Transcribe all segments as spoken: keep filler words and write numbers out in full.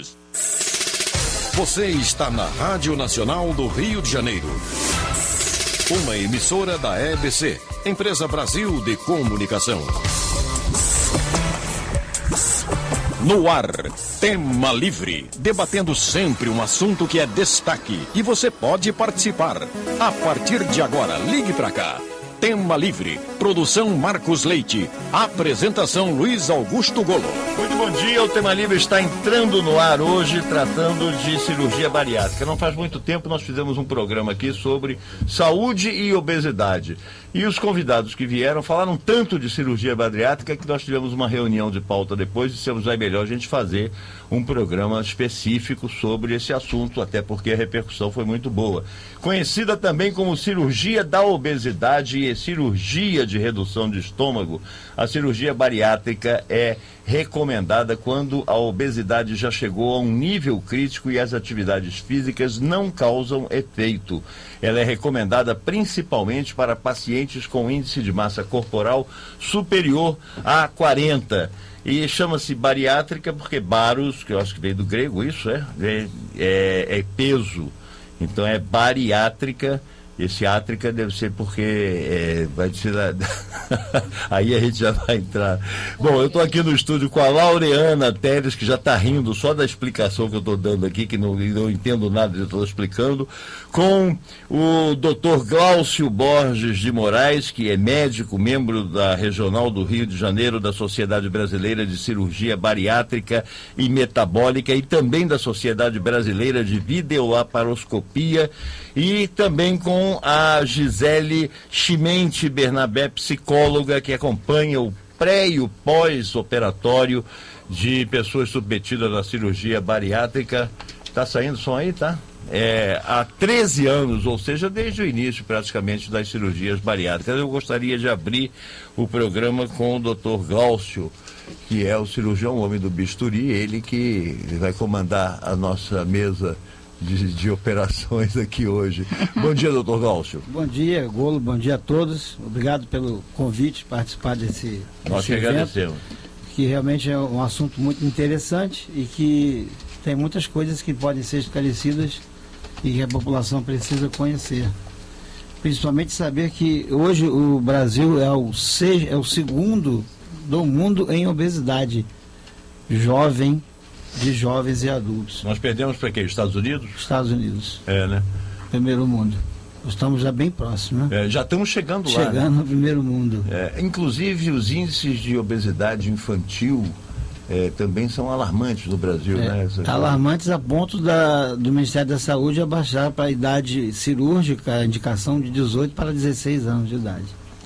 Você está na Rádio Nacional do Rio de Janeiro. Uma emissora da E B C, Empresa Brasil de Comunicação. No ar, Tema Livre, debatendo sempre um assunto que é destaque e você pode participar. A partir de agora, ligue para cá. Tema Livre, produção Marcos Leite, apresentação Luiz Augusto Golo. Muito bom dia, o Tema Livre está entrando no ar hoje, tratando de cirurgia bariátrica. Não faz muito tempo nós fizemos um programa aqui sobre saúde e obesidade. E os convidados que vieram falaram tanto de cirurgia bariátrica que nós tivemos uma reunião de pauta depois e dissemos, é melhor a gente fazer um programa específico sobre esse assunto, até porque a repercussão foi muito boa. Conhecida também como cirurgia da obesidade e cirurgia de redução de estômago, a cirurgia bariátrica é recomendada quando a obesidade já chegou a um nível crítico e as atividades físicas não causam efeito. Ela é recomendada principalmente para pacientes com índice de massa corporal superior a quarenta. E chama-se bariátrica porque baros, que eu acho que veio do grego, isso é, é, é, é peso. Então é bariátrica. Esse átrica deve ser porque é, vai tirar. Aí a gente já vai entrar. Bom, eu estou aqui no estúdio com a Laureana Teres, que já está rindo só da explicação que eu estou dando aqui, que não, não entendo nada, eu estou explicando. Com o doutor Glaucio Borges de Moraes, que é médico, membro da Regional do Rio de Janeiro, da Sociedade Brasileira de Cirurgia Bariátrica e Metabólica e também da Sociedade Brasileira de Videolaparoscopia, e também com a Gisele Chimente Bernabé, psicóloga, que acompanha o pré e o pós-operatório de pessoas submetidas à cirurgia bariátrica. Está saindo som aí, tá? É, há treze anos, ou seja, desde o início praticamente das cirurgias bariátricas. Eu gostaria de abrir o programa com o doutor Glaucio, que é o cirurgião homem do bisturi, ele que vai comandar a nossa mesa De, de operações aqui hoje. Bom dia, doutor Glaucio. Bom dia, Golo, bom dia a todos. Obrigado pelo convite, participar desse, Nós desse que evento, agradecemos. Que realmente é um assunto muito interessante e que tem muitas coisas que podem ser esclarecidas e que a população precisa conhecer. Principalmente saber que hoje o Brasil é o, seja, é o segundo do mundo em obesidade jovem, de jovens e adultos. Nós perdemos para quê? Estados Unidos? Estados Unidos. É, né? Primeiro mundo. Estamos já bem próximos, né? É, já estamos chegando lá. Chegando, né? No primeiro mundo. É, inclusive, os índices de obesidade infantil é, também são alarmantes no Brasil, é, né? Essa alarmantes a ponto da, do Ministério da Saúde abaixar para a idade cirúrgica, a indicação de dezoito para dezesseis anos de idade.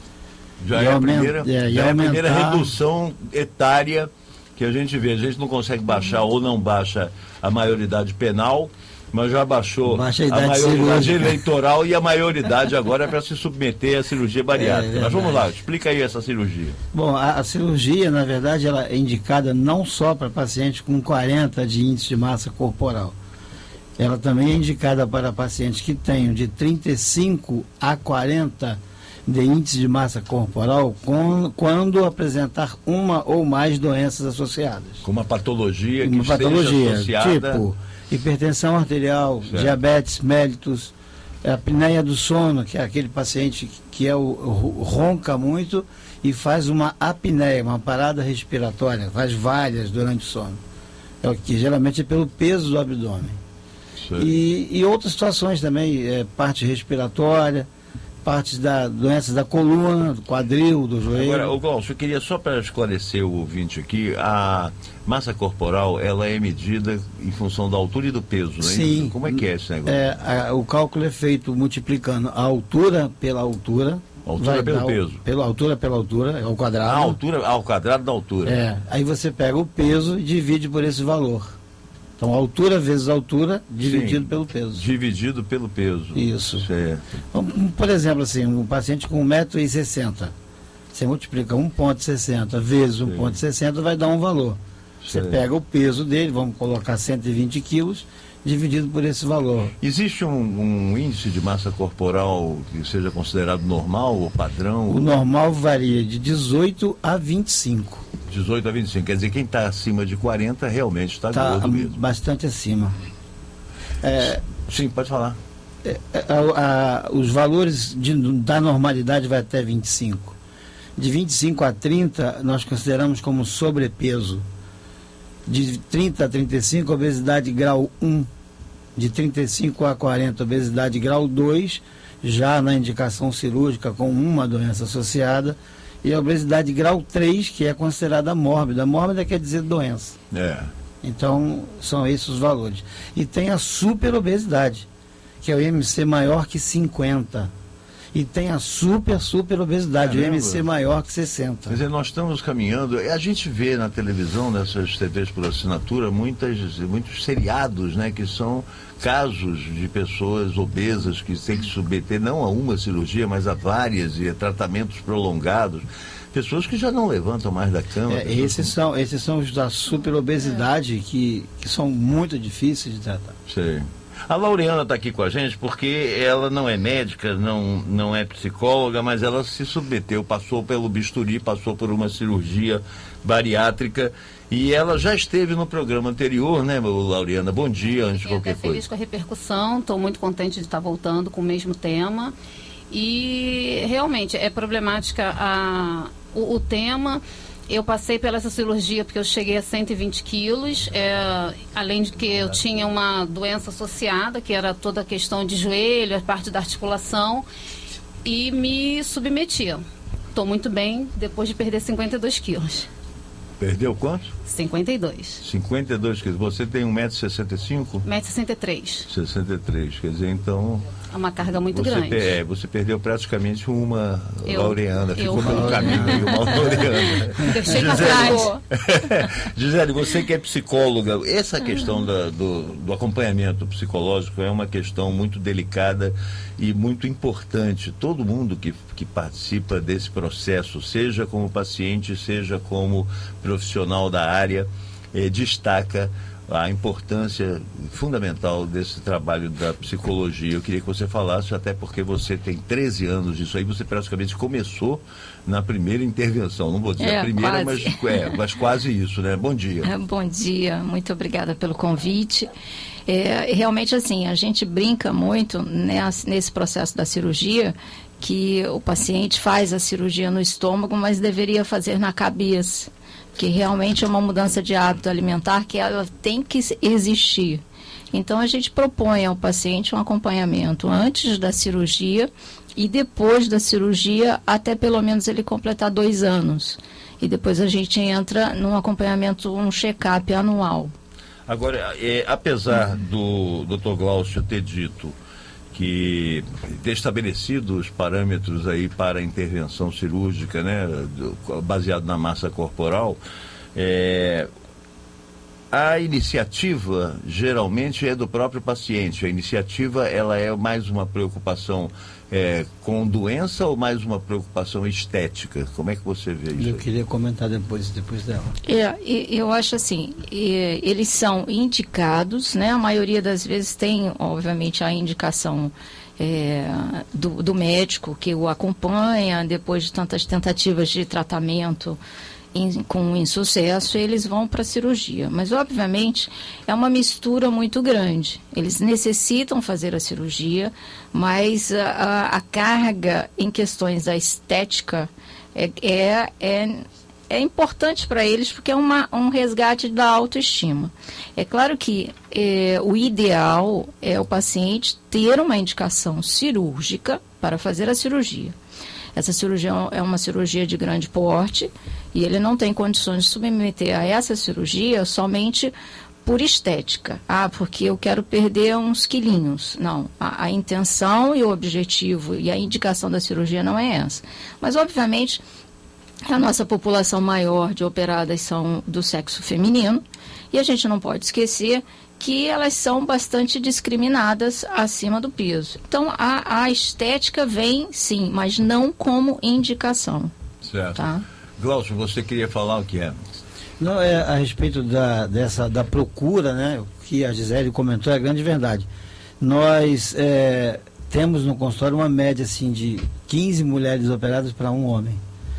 Já e é a aumenta, primeira, é, já é a primeira aumentar... redução etária que a gente vê. A gente não consegue baixar ou não baixa a maioridade penal, mas já baixou Baixa a, a idade maioridade cirúrgica. eleitoral, e a maioridade agora é para se submeter à cirurgia bariátrica. É, mas vamos lá, explica aí essa cirurgia. Bom, a, a cirurgia, na verdade, ela é indicada não só para pacientes com quarenta de índice de massa corporal. Ela também é indicada para pacientes que tenham de trinta e cinco a quarenta de índice de massa corporal com, quando apresentar uma ou mais doenças associadas. Com uma patologia que uma patologia, esteja associada... tipo hipertensão arterial, certo. Diabetes mellitus, a apneia do sono, que é aquele paciente que é o, o, ronca muito e faz uma apneia, uma parada respiratória, faz várias durante o sono. É o que geralmente é pelo peso do abdômen. E, e outras situações também, é, parte respiratória, partes da doenças da coluna, do quadril, do joelho. Agora, o Glaucio, eu queria só para esclarecer o ouvinte aqui, a massa corporal, ela é medida em função da altura e do peso, né? Sim. Como é que é esse negócio? É, a, o cálculo é feito multiplicando a altura pela altura. A altura pelo dar, peso. Pela altura pela altura, é o quadrado. A altura, ao quadrado da altura. É, aí você pega o peso e divide por esse valor. Então, altura vezes altura, dividido Sim, pelo peso. Dividido pelo peso. Isso. Certo. Por exemplo, assim, um paciente com um metro e sessenta. Você multiplica um vírgula sessenta vezes um vírgula sessenta, vai dar um valor. Você certo. pega o peso dele, vamos colocar cento e vinte quilos, dividido por esse valor. Existe um, um índice de massa corporal que seja considerado normal ou padrão? O normal varia de dezoito a vinte e cinco. dezoito a vinte e cinco, quer dizer, quem está acima de quarenta realmente está Tá gordo mesmo. bastante acima. É, Sim, pode falar. é, a, a, os valores de, da normalidade vai até vinte e cinco. De vinte e cinco a trinta, nós consideramos como sobrepeso. De trinta a trinta e cinco, obesidade grau um. De trinta e cinco a quarenta, obesidade grau dois, já na indicação cirúrgica com uma doença associada. E a obesidade grau três, que é considerada mórbida. Mórbida quer dizer doença. É. Então, são esses os valores. E tem a superobesidade, que é o I M C maior que cinquenta. E tem a super, super obesidade, Caramba. o I M C maior que sessenta. Quer dizer, nós estamos caminhando, a gente vê na televisão, nessas T Vs por assinatura, muitas, muitos seriados, né, que são casos de pessoas obesas que têm que submeter não a uma cirurgia, mas a várias e a tratamentos prolongados. Pessoas que já não levantam mais da cama. É, esses, são, esses são os da superobesidade que, que são muito difíceis de tratar. Sei. A Laureana está aqui com a gente porque ela não é médica, não, não é psicóloga, mas ela se submeteu, passou pelo bisturi, passou por uma cirurgia bariátrica e ela já esteve no programa anterior, né, Laureana? Bom dia, antes de qualquer coisa. Estou feliz com a repercussão, estou muito contente de estar voltando com o mesmo tema e realmente é problemática a, o, o tema. Eu passei pela essa cirurgia porque eu cheguei a cento e vinte quilos, é, além de que eu tinha uma doença associada, que era toda a questão de joelho, a parte da articulação, e me submetia. Estou muito bem depois de perder cinquenta e dois quilos. Perdeu quanto? cinquenta e dois. cinquenta e dois quilos. Você tem um metro e sessenta e cinco? um metro e sessenta e três. sessenta e três, quer dizer, então... É uma carga muito você grande. Per, é, você perdeu praticamente uma Eu, Laureana, ficou eu, pelo caminho aí uma Laureana. Deixei pra trás. Gisele, você que é psicóloga, essa questão da, do, do acompanhamento psicológico é uma questão muito delicada e muito importante. Todo mundo que, que participa desse processo, seja como paciente, seja como profissional da área, eh, destaca a importância fundamental desse trabalho da psicologia. Eu queria que você falasse, até porque você tem treze anos disso aí, você praticamente começou na primeira intervenção. Não vou dizer é, a primeira, mas, é, mas quase isso, né? Bom dia. Bom dia, muito obrigada pelo convite. É, realmente, assim, a gente brinca muito nesse, nesse processo da cirurgia, que o paciente faz a cirurgia no estômago, mas deveria fazer na cabeça, que realmente é uma mudança de hábito alimentar que ela tem que existir. Então, a gente propõe ao paciente um acompanhamento antes da cirurgia e depois da cirurgia, até pelo menos ele completar dois anos. E depois a gente entra num acompanhamento, um check-up anual. Agora, é, apesar do doutor Glaucio ter dito que ter estabelecido os parâmetros aí para a intervenção cirúrgica, né, do, baseado na massa corporal, é, a iniciativa geralmente é do próprio paciente. A iniciativa, ela é mais uma preocupação é, com doença ou mais uma preocupação estética? Como é que você vê isso? Eu aí? queria comentar depois, depois dela. É, eu acho assim, eles são indicados, né? A maioria das vezes tem, obviamente, a indicação é, do, do médico que o acompanha depois de tantas tentativas de tratamento Em, com insucesso, eles vão para a cirurgia. Mas, obviamente, é uma mistura muito grande. Eles necessitam fazer a cirurgia, mas a, a carga em questões da estética é, é, é, é importante para eles, porque é uma, um resgate da autoestima. É claro que é, o ideal é o paciente ter uma indicação cirúrgica para fazer a cirurgia. Essa cirurgia é uma cirurgia de grande porte e ele não tem condições de submeter a essa cirurgia somente por estética. Ah, porque eu quero perder uns quilinhos. Não, a, a intenção e o objetivo e a indicação da cirurgia não é essa. Mas, obviamente, a nossa população maior de operadas são do sexo feminino e a gente não pode esquecer que elas são bastante discriminadas acima do peso. Então, a, a estética vem, sim, mas não como indicação. Certo. Tá? Glaucio, você queria falar o que é? Não, é a respeito da, dessa, da procura, né? O que a Gisele comentou é a grande verdade. Nós é, temos no consultório uma média assim, de quinze mulheres operadas para um homem.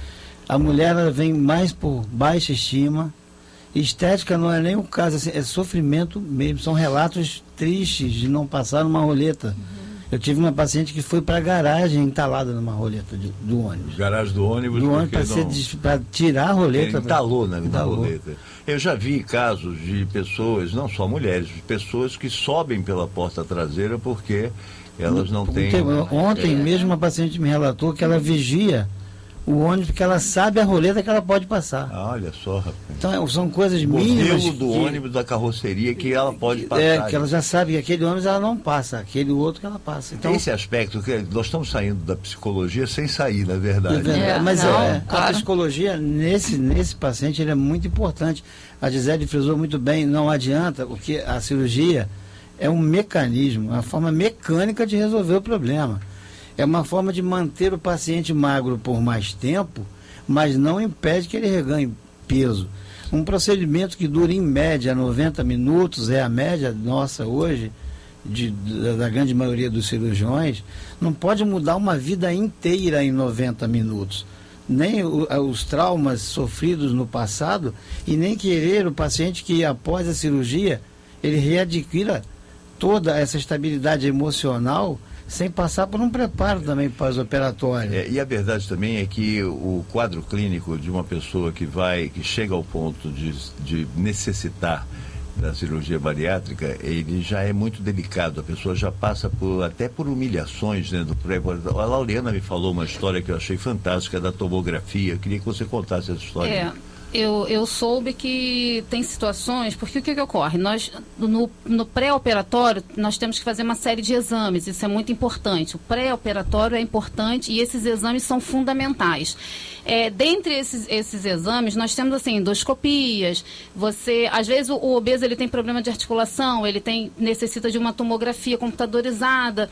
A mulher ela vem mais por baixa estima. Estética não é nem o caso, assim, é sofrimento mesmo. São relatos tristes de não passar numa roleta. Uhum. Eu tive uma paciente que foi para a garagem entalada numa roleta de, do ônibus. Garagem do ônibus? Do ônibus para tirar a roleta. Ele entalou na, na roleta. Eu já vi casos de pessoas, não só mulheres, de pessoas que sobem pela porta traseira porque elas não têm... Ontem é. mesmo uma paciente me relatou que ela vigia o ônibus porque ela sabe a roleta que ela pode passar. Ah, olha só, rapaz. Então são coisas mínimas. O modelo do que, ônibus, da carroceria que ela pode passar. É, que ela já sabe que aquele ônibus ela não passa, aquele outro que ela passa. Então, esse aspecto, que nós estamos saindo da psicologia sem sair, na verdade. É verdade. É, mas não, é, claro. A psicologia nesse, nesse paciente ele é muito importante. A Gisele frisou muito bem, não adianta, porque a cirurgia é um mecanismo, uma forma mecânica de resolver o problema. É uma forma de manter o paciente magro por mais tempo, mas não impede que ele reganhe peso. Um procedimento que dura em média noventa minutos, é a média nossa hoje, de, da grande maioria dos cirurgiões, não pode mudar uma vida inteira em noventa minutos. Nem o, os traumas sofridos no passado e nem querer o paciente que após a cirurgia ele readquira toda essa estabilidade emocional sem passar por um preparo também pós-operatório. É, e a verdade também é que o quadro clínico de uma pessoa que vai, que chega ao ponto de, de necessitar da cirurgia bariátrica, ele já é muito delicado. A pessoa já passa por, até por humilhações, né, do pré. A Laureana me falou uma história que eu achei fantástica da tomografia. Eu queria que você contasse essa história. É. Eu, eu soube que tem situações, porque o que, que ocorre? Nós, no, no pré-operatório, nós temos que fazer uma série de exames, isso é muito importante. O pré-operatório é importante e esses exames são fundamentais. É, dentre esses, esses exames, nós temos assim, endoscopias, você, às vezes o, o obeso ele tem problema de articulação, ele tem, necessita de uma tomografia computadorizada,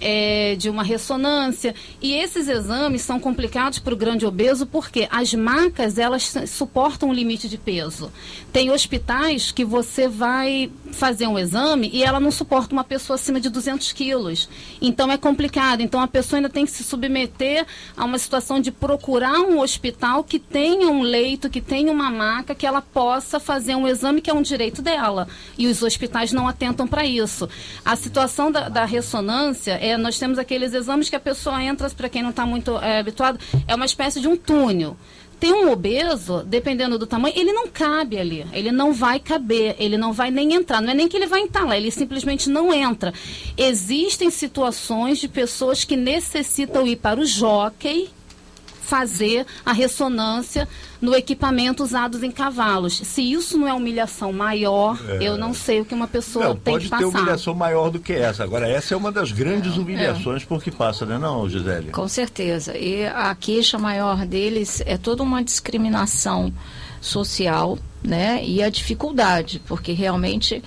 é, de uma ressonância, e esses exames são complicados para o grande obeso porque as macas, elas suportam um limite de peso. Tem hospitais que você vai fazer um exame e ela não suporta uma pessoa acima de duzentos quilos. Então é complicado. Então a pessoa ainda tem que se submeter a uma situação de procurar um hospital que tenha um leito, que tenha uma maca, que ela possa fazer um exame que é um direito dela. E os hospitais não atentam para isso. A situação da, da ressonância, é, nós temos aqueles exames que a pessoa entra, para quem não está muito é, habituado, é uma espécie de um túnel. Tem um obeso, dependendo do tamanho, ele não cabe ali, ele não vai caber, ele não vai nem entrar, não é nem que ele vai entrar lá, ele simplesmente não entra. Existem situações de pessoas que necessitam ir para o jockey fazer a ressonância no equipamento usado em cavalos. Se isso não é humilhação maior, é. eu não sei o que uma pessoa não, tem que passar. Pode ter humilhação maior do que essa. Agora, essa é uma das grandes é. humilhações é. por que passa, né, não, Gisele? Com certeza. E a queixa maior deles é toda uma discriminação social, né, e a dificuldade, porque realmente,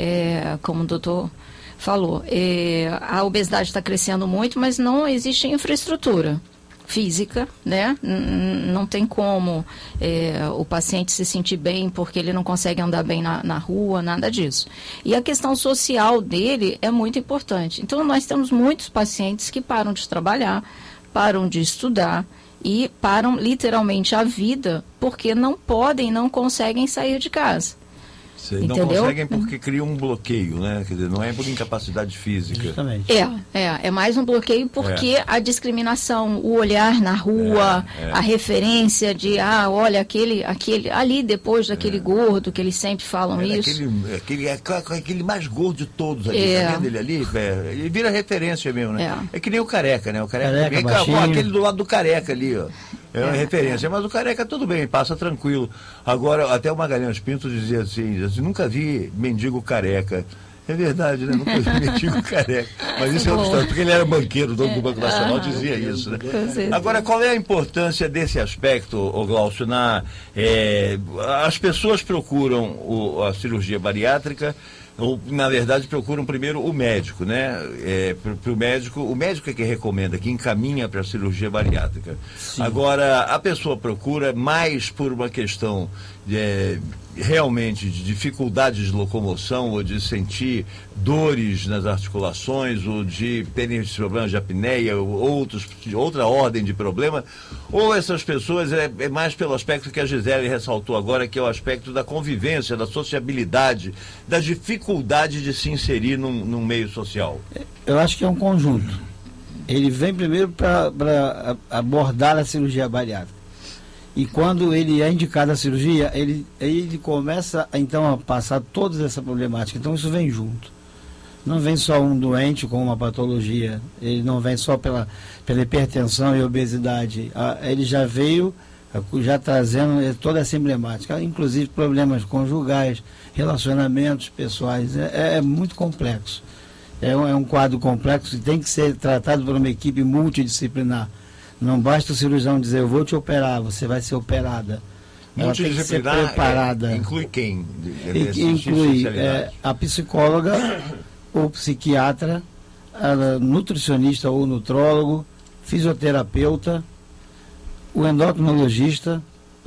é, como o doutor falou, é, a obesidade está crescendo muito, mas não existe infraestrutura física, né? N- não tem como é, o paciente se sentir bem porque ele não consegue andar bem na, na rua, nada disso. E a questão social dele é muito importante. Então, nós temos muitos pacientes que param de trabalhar, param de estudar e param literalmente a vida porque não podem, não conseguem sair de casa. Não Entendeu? conseguem porque criam um bloqueio, né? Quer dizer, não é por incapacidade física. Justamente. É, é, é mais um bloqueio porque é. a discriminação, o olhar na rua, é, é. a referência de, ah, olha, aquele, aquele ali depois daquele é. gordo, que eles sempre falam é, isso. Aquele, aquele, é, aquele mais gordo de todos ali, é. tá vendo ele ali? É, ele vira referência mesmo, né? É, é que nem o careca, né? O careca, careca também, aquele do lado do careca ali, ó. É uma é, referência, é. mas o careca tudo bem, passa tranquilo. Agora, até o Magalhães Pinto dizia assim, assim, nunca vi mendigo careca. É verdade, né? Nunca vi mendigo careca. Mas isso é outra história, porque ele era banqueiro, dono do Banco Nacional, dizia isso, né? Agora, qual é a importância desse aspecto, ô Glaucio, na, é, as pessoas procuram o, a cirurgia bariátrica ou, na verdade, procuram primeiro o médico, né? É, para o médico, o médico é que recomenda, que encaminha para a cirurgia bariátrica. Sim. Agora, a pessoa procura mais por uma questão de, é, realmente de dificuldade de locomoção, ou de sentir dores nas articulações, ou de terem problemas de apneia, ou outros, outra ordem de problema, ou essas pessoas é, é mais pelo aspecto que a Gisele ressaltou agora, que é o aspecto da convivência, da sociabilidade, da dificuldade de se inserir num, num meio social? Eu acho que é um conjunto. Ele vem primeiro para abordar a cirurgia bariátrica. E quando ele é indicado a cirurgia, ele, ele começa então a passar toda essa problemática. Então isso vem junto. Não vem só um doente com uma patologia, ele não vem só pela, pela hipertensão e obesidade. Ele já veio já trazendo toda essa emblemática, inclusive problemas conjugais, relacionamentos pessoais. É, é muito complexo. É um, é um quadro complexo e tem que ser tratado por uma equipe multidisciplinar. Não basta o cirurgião dizer, eu vou te operar, você vai ser operada. Ela tem que ser preparada. É, inclui quem? E, inclui é, a psicóloga, ou psiquiatra, a nutricionista ou nutrólogo, fisioterapeuta, o endocrinologista,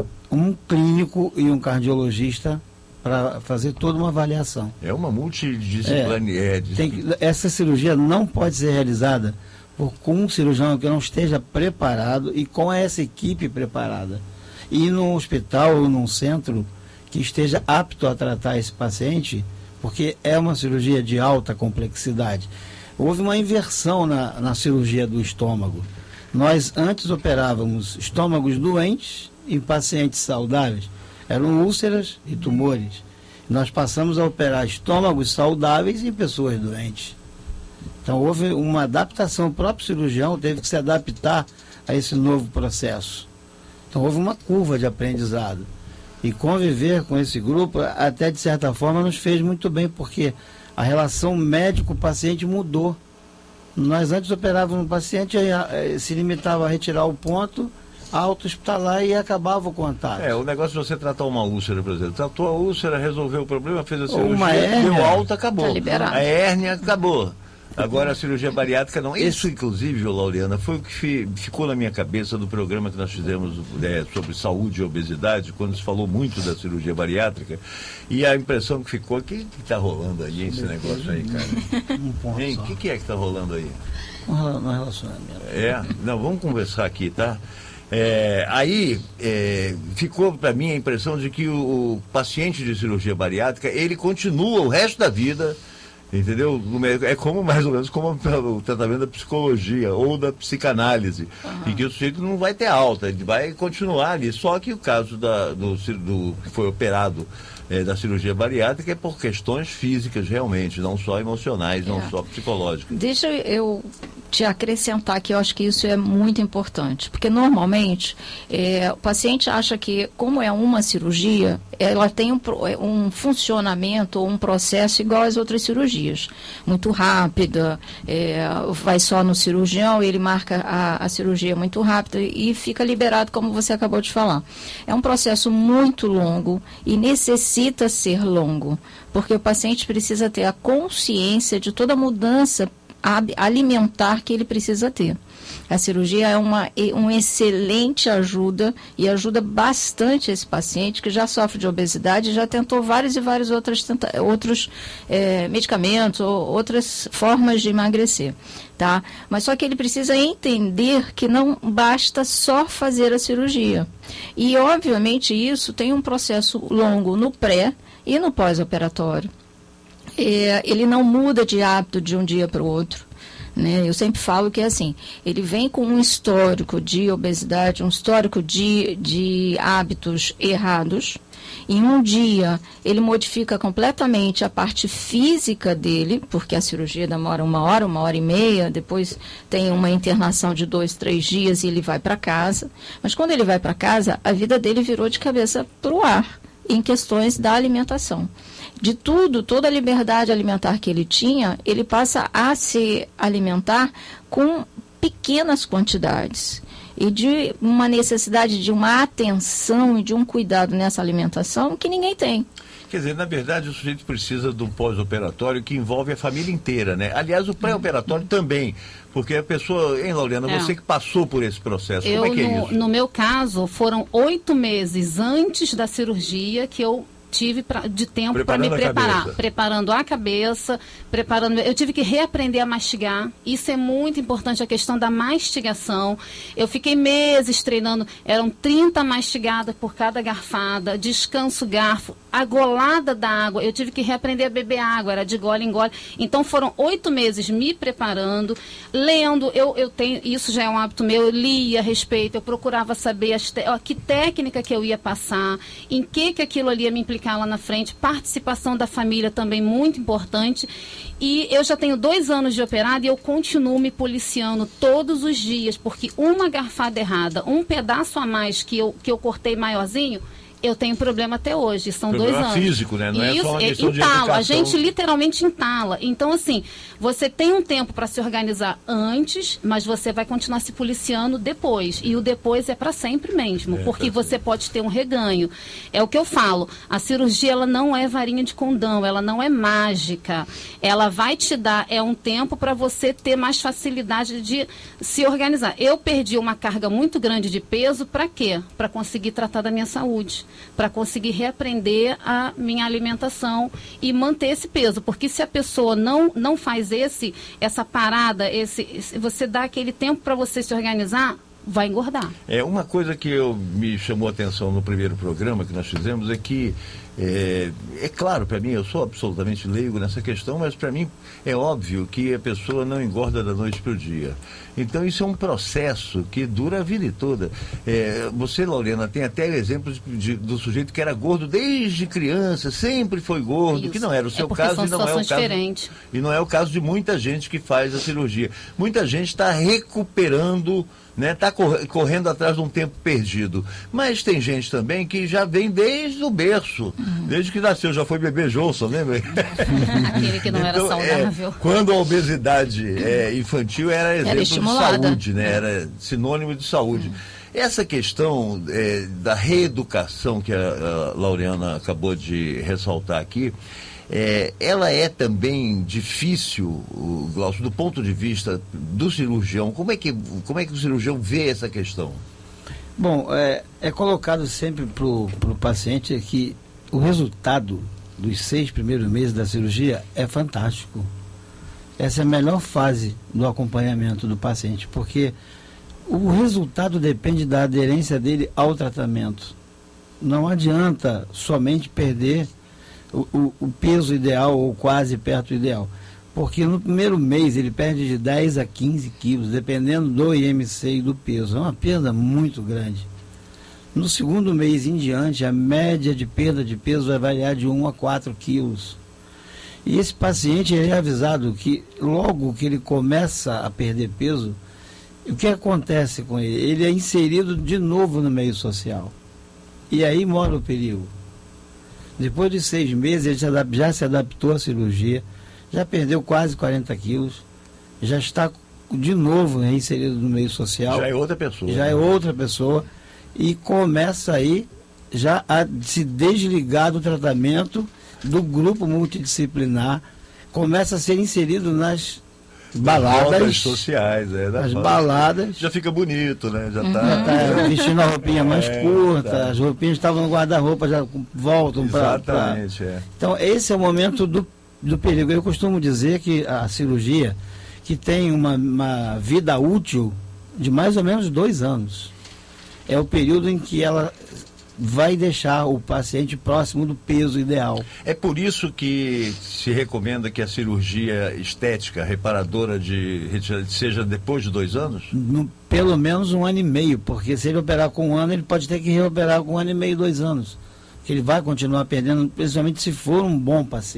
um clínico e um cardiologista para fazer toda uma avaliação. É uma multidisciplinar. É, é, tem que, essa cirurgia não pode ser realizada por com um cirurgião que não esteja preparado e com essa equipe preparada. E num hospital ou num centro que esteja apto a tratar esse paciente, porque é uma cirurgia de alta complexidade. Houve uma inversão na, na cirurgia do estômago. Nós antes operávamos estômagos doentes em pacientes saudáveis. Eram úlceras e tumores. Nós passamos a operar estômagos saudáveis em pessoas doentes. Então houve uma adaptação, o próprio cirurgião teve que se adaptar a esse novo processo. Então houve uma curva de aprendizado. E conviver com esse grupo, até de certa forma, nos fez muito bem, porque a relação médico-paciente mudou. Nós antes operávamos um paciente, se limitava a retirar o ponto, auto-hospitalar e acabava o contato. É, o negócio de você tratar uma úlcera, por exemplo. Tratou a úlcera, resolveu o problema, fez a cirurgia, uma hérnia, deu alta, acabou. Tá liberado. A hérnia acabou. Agora a cirurgia bariátrica não. Isso, inclusive, Laureana, foi o que fi, ficou na minha cabeça do programa que nós fizemos é, sobre saúde e obesidade, quando se falou muito da cirurgia bariátrica. E a impressão que ficou, o que está rolando aí, esse negócio aí, cara? O que, que é que está rolando aí? Um relacionamento. É, não, vamos conversar aqui, tá? É, aí é, ficou para mim a impressão de que o, o paciente de cirurgia bariátrica, ele continua o resto da vida, entendeu? É como mais ou menos como o tratamento da psicologia ou da psicanálise, uhum. E que o sujeito não vai ter alta, ele vai continuar ali. Só que o caso da, do, do que foi operado é, da cirurgia bariátrica é por questões físicas realmente, não só emocionais, é. não só psicológicas. Deixa eu te acrescentar que eu acho que isso é muito importante, porque normalmente é, o paciente acha que, como é uma cirurgia, ela tem um, um funcionamento ou um processo igual às outras cirurgias, muito rápida, é, vai só no cirurgião, ele marca a, a cirurgia muito rápida e fica liberado, como você acabou de falar. É um processo muito longo e necessita ser longo, porque o paciente precisa ter a consciência de toda a mudança alimentar que ele precisa ter. A cirurgia é uma, uma excelente ajuda e ajuda bastante esse paciente que já sofre de obesidade e já tentou vários e vários outros, tenta, outros é, medicamentos ou outras formas de emagrecer, tá? Mas só que ele precisa entender que não basta só fazer a cirurgia. E, obviamente, isso tem um processo longo no pré e no pós-operatório. É, ele não muda de hábito de um dia para o outro, né? Eu sempre falo que é assim, ele vem com um histórico de obesidade, um histórico de, de hábitos errados. Em um dia, ele modifica completamente a parte física dele, porque a cirurgia demora uma hora, uma hora e meia, depois tem uma internação de dois, três dias e ele vai para casa. Mas quando ele vai para casa, a vida dele virou de cabeça para o ar, em questões da alimentação. De tudo, toda a liberdade alimentar que ele tinha, ele passa a se alimentar com pequenas quantidades. E de uma necessidade de uma atenção e de um cuidado nessa alimentação que ninguém tem. Quer dizer, na verdade, o sujeito precisa de um pós-operatório que envolve a família inteira, né? Aliás, o pré-operatório também, porque a pessoa, hein, Laureana, é. você que passou por esse processo, eu, como é que é no, isso? No meu caso, foram oito meses antes da cirurgia que eu tive pra, de tempo para me preparar, preparando a cabeça, preparando. Eu tive que reaprender a mastigar. Isso é muito importante, a questão da mastigação. Eu fiquei meses treinando, eram trinta mastigadas por cada garfada, descanso garfo, a golada da água. Eu tive que reaprender a beber água, era de gole em gole. Então foram oito meses me preparando, lendo. Eu, eu tenho, isso já é um hábito meu. Eu lia a respeito, eu procurava saber as te, ó, que técnica que eu ia passar, em que que aquilo ali ia me implicar lá na frente, participação da família também muito importante. E eu já tenho dois anos de operado e eu continuo me policiando todos os dias, porque uma garfada errada, um pedaço a mais que eu, que eu cortei maiorzinho, eu tenho problema até hoje, são problema dois anos. Físico, né? Não Isso, é só uma questão entala, de educação. A gente literalmente entala. Então, assim, você tem um tempo para se organizar antes, mas você vai continuar se policiando depois. E o depois é para sempre mesmo, é, porque você pode ter um reganho. É o que eu falo, a cirurgia ela não é varinha de condão, ela não é mágica. Ela vai te dar, é um tempo para você ter mais facilidade de se organizar. Eu perdi uma carga muito grande de peso, para quê? Para conseguir tratar da minha saúde, para conseguir reaprender a minha alimentação e manter esse peso, porque se a pessoa não, não faz esse, essa parada, esse, esse você dá aquele tempo para você se organizar, vai engordar. É, uma coisa que eu, me chamou a atenção no primeiro programa que nós fizemos é que, é, é claro, para mim, eu sou absolutamente leigo nessa questão, mas para mim é óbvio que a pessoa não engorda da noite para o dia. Então isso é um processo que dura a vida toda. É, você, Laureana, tem até exemplos de, do sujeito que era gordo desde criança, sempre foi gordo, isso. Que não era o seu é caso e não é o caso, diferentes. e não é o caso de muita gente que faz a cirurgia. Muita gente está recuperando, né, tá correndo atrás de um tempo perdido. Mas tem gente também que já vem desde o berço, uhum. desde que nasceu, já foi bebê Johnson, lembra? Aquele que não então, era saudável. É, quando a obesidade é, infantil era exemplo era de saúde, né? Era sinônimo de saúde. Uhum. Essa questão é, da reeducação que a, a Laureana acabou de ressaltar aqui, É, ela é também difícil, Glaucio, do ponto de vista do cirurgião. Como é que, como é que o cirurgião vê essa questão? Bom, é, é colocado sempre para o paciente que o resultado dos seis primeiros meses da cirurgia é fantástico. Essa é a melhor fase do acompanhamento do paciente, porque o resultado depende da aderência dele ao tratamento. Não adianta somente perder O, o, o peso ideal ou quase perto do ideal, porque no primeiro mês ele perde de dez a quinze quilos, dependendo do I M C e do peso. É uma perda muito grande. No segundo mês em diante, a média de perda de peso vai variar de um a quatro quilos. E esse paciente ele é avisado que logo que ele começa a perder peso, o que acontece com ele? Ele é inserido de novo no meio social. E aí mora o perigo. Depois de seis meses, ele já, já se adaptou à cirurgia, já perdeu quase quarenta quilos, já está de novo reinserido no meio social. Já é outra pessoa. Já né? é outra pessoa. E começa aí já a se desligar do tratamento do grupo multidisciplinar, começa a ser inserido nas baladas sociais, é, as baladas. Já fica bonito, né? Já uhum. tá, já tá vestindo a roupinha mais é, curta, tá. As roupinhas estavam no guarda-roupa, já voltam para. Exatamente, pra... é. Então, esse é o momento do, do perigo. Eu costumo dizer que a cirurgia, que tem uma, uma vida útil de mais ou menos dois anos, é o período em que ela vai deixar o paciente próximo do peso ideal. É por isso que se recomenda que a cirurgia estética, reparadora de seja depois de dois anos? No, pelo menos um ano e meio, porque se ele operar com um ano, ele pode ter que reoperar com um ano e meio, dois anos. Que ele vai continuar perdendo, principalmente se for um bom paciente.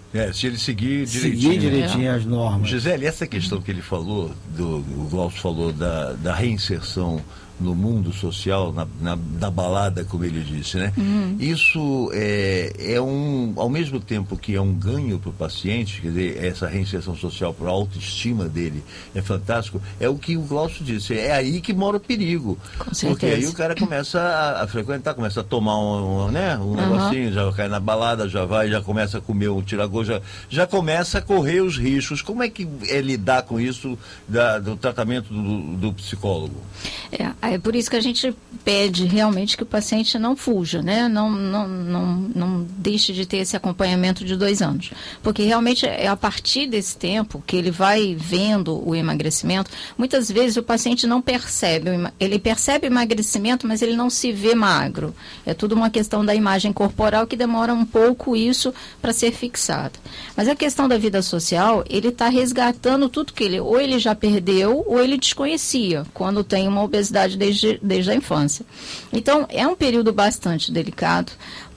É, se ele seguir direitinho. Seguir direitinho é. as normas. Gisele, essa questão que ele falou, do, o Glaucio falou da, da reinserção no mundo social, na, na, na balada, como ele disse, né? Uhum. Isso é, é um, ao mesmo tempo que é um ganho para o paciente, quer dizer, essa reinserção social para a autoestima dele é fantástico, é o que o Glaucio disse, é aí que mora o perigo. Com certeza. Porque aí o cara começa a, a frequentar, começa a tomar um, um, né, um uhum. negocinho, já cai na balada, já vai, já começa a comer um tiragosto, já, já começa a correr os riscos. Como é que é lidar com isso da, do tratamento do, do psicólogo? É, é por isso que a gente pede realmente que o paciente não fuja, né? Não, não, não, não deixe de ter esse acompanhamento de dois anos. Porque realmente é a partir desse tempo que ele vai vendo o emagrecimento. Muitas vezes o paciente não percebe, ele percebe o emagrecimento, mas ele não se vê magro. É tudo uma questão da imagem corporal que demora um pouco isso para ser fixada. Mas a questão da vida social, ele está resgatando tudo que ele, ou ele já perdeu, ou ele desconhecia, quando tem uma obesidade desde, desde a infância. Então, é um período bastante delicado,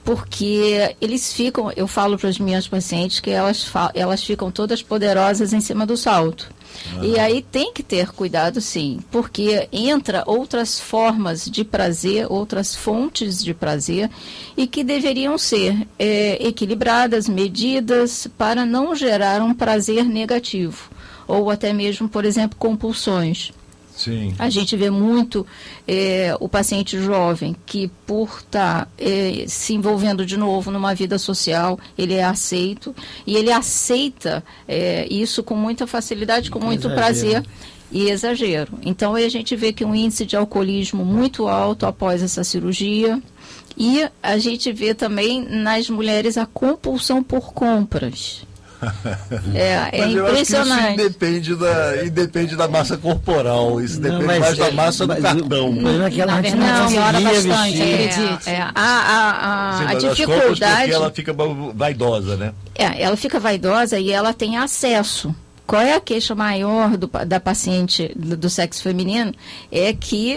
porque eles ficam, eu falo para as minhas pacientes que elas, elas ficam todas poderosas em cima do salto. Uhum. E aí tem que ter cuidado, sim, porque entra outras formas de prazer, outras fontes de prazer, e que deveriam ser é, equilibradas, medidas, para não gerar um prazer negativo, ou até mesmo, por exemplo, compulsões. Sim. A gente vê muito é, o paciente jovem que, por estar tá, é, se envolvendo de novo numa vida social, ele é aceito e ele aceita é, isso com muita facilidade, com muito exagero. prazer e exagero. Então, aí a gente vê que um índice de alcoolismo muito alto após essa cirurgia, e a gente vê também nas mulheres a compulsão por compras. É, é impressionante. Isso independe da, independe da massa corporal, isso não, depende mais da massa mas, do cartão. Mas naquela não, não piora bastante, acredite. É, é, a a, a, Sim, a dificuldade. Porque ela fica vaidosa, né? É, ela fica vaidosa e ela tem acesso. Qual é a queixa maior do, da paciente do, do sexo feminino? É que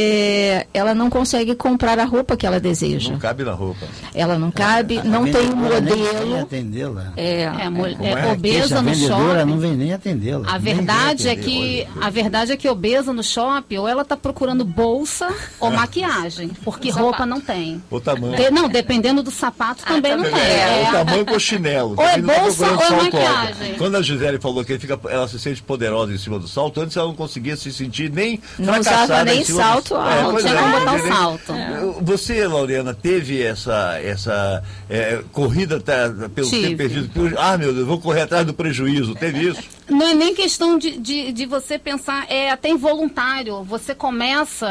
é, ela não consegue comprar a roupa que ela deseja. Não cabe na roupa. Ela não cabe, a, não a tem um modelo. atendê-la. É, é, é, é obesa no shopping. A não vem nem atendê-la. A verdade é que a verdade é que obesa no shopping, ou ela está procurando bolsa ou maquiagem, porque roupa não tem. O tamanho. De, não, dependendo do sapato ah, também não tem. É, é o tamanho com o chinelo. Ou é bolsa ou é maquiagem. Quando a Gisele falou que Fica, ela se sente poderosa em cima do salto. Antes ela não conseguia se sentir nem não usava nem salto do... alto, é, tinha é, como botar o um salto. É. Você, Laureana, teve essa, essa é, corrida tá, pelo tempo perdido? Ah, meu Deus, vou correr atrás do prejuízo. Teve isso? Não é nem questão de, de, de você pensar, é até involuntário. Você começa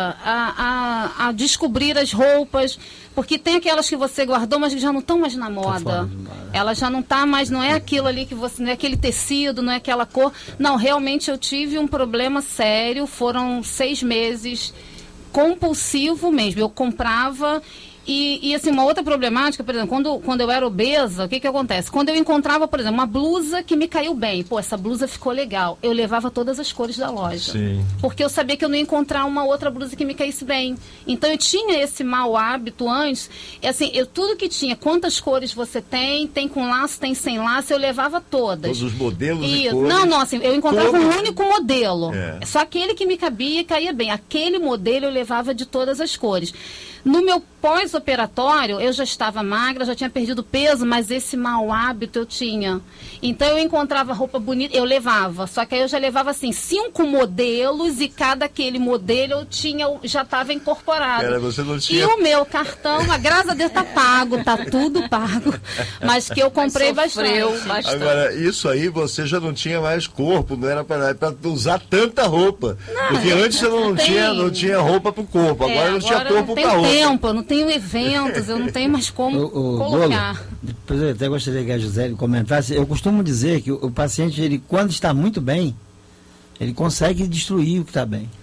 a, a, a descobrir as roupas, porque tem aquelas que você guardou, mas que já não estão mais na moda. Ela já não está mais, não é aquilo ali que você, não é aquele tecido, não é aquela cor. Não, realmente eu tive um problema sério, foram seis meses compulsivo mesmo. Eu comprava. E, e assim, uma outra problemática, por exemplo, quando, quando eu era obesa, o que que acontece? Quando eu encontrava, por exemplo, uma blusa que me caiu bem, pô, essa blusa ficou legal, eu levava todas as cores da loja. Sim. Porque eu sabia que eu não ia encontrar uma outra blusa que me caísse bem. Então eu tinha esse mau hábito antes, e assim, eu, tudo que tinha, quantas cores você tem, tem com laço, tem sem laço, eu levava todas. Todos os modelos e, e cores. Não, não, assim, eu encontrava Todo... um único modelo. É. Só aquele que me cabia e caía bem. Aquele modelo eu levava de todas as cores. No meu pós-operatório, eu já estava magra, já tinha perdido peso, mas esse mau hábito eu tinha. Então, eu encontrava roupa bonita, eu levava. Só que aí eu já levava, assim, cinco modelos e cada aquele modelo eu tinha, já estava incorporado. Era, você não tinha... E o meu cartão, a graças a Deus, está pago, está tudo pago. Mas que eu comprei bastante. bastante. Agora, isso aí você já não tinha mais corpo, não era para usar tanta roupa. Não, porque antes você não, não, tinha, não tinha roupa para o corpo, agora é, não tinha corpo para roupa. Tempo, eu não tenho eventos, eu não tenho mais como o, o, colocar. Golo, depois eu até gostaria que a Gisele comentasse. Eu costumo dizer que o, o paciente, ele, quando está muito bem, ele consegue destruir o que está bem.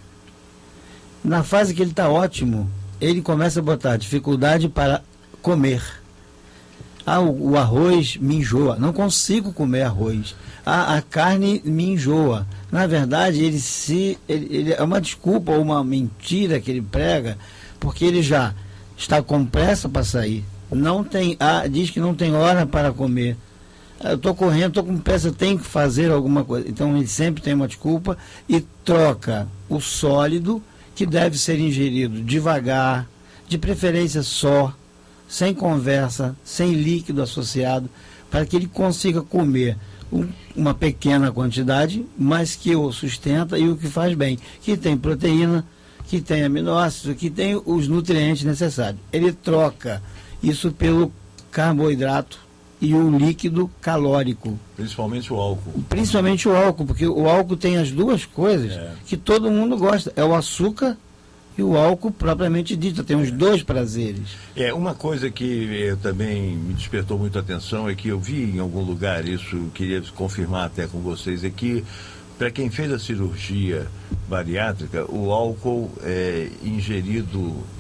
Na fase que ele está ótimo, ele começa a botar dificuldade para comer. Ah, o, o arroz me enjoa, não consigo comer arroz. Ah, a carne me enjoa. Na verdade, ele se ele, ele é uma desculpa ou uma mentira que ele prega, porque ele já está com pressa para sair, não tem, ah, diz que não tem hora para comer. eu estou correndo, estou com pressa, eu tenho que fazer alguma coisa. Então ele sempre tem uma desculpa e troca o sólido, que deve ser ingerido devagar, de preferência só, sem conversa, sem líquido associado, para que ele consiga comer um, uma pequena quantidade, mas que o sustenta e o que faz bem, que tem proteína, que tem aminoácidos, que tem os nutrientes necessários. Ele troca isso pelo carboidrato e o líquido calórico. Principalmente o álcool. Principalmente o álcool, porque o álcool tem as duas coisas é. que todo mundo gosta. É o açúcar e o álcool propriamente dito. Tem os é. dois prazeres. É, uma coisa que eu também me despertou muito a atenção é que eu vi em algum lugar, isso eu queria confirmar até com vocês, é que para quem fez a cirurgia bariátrica, o álcool é ingerido,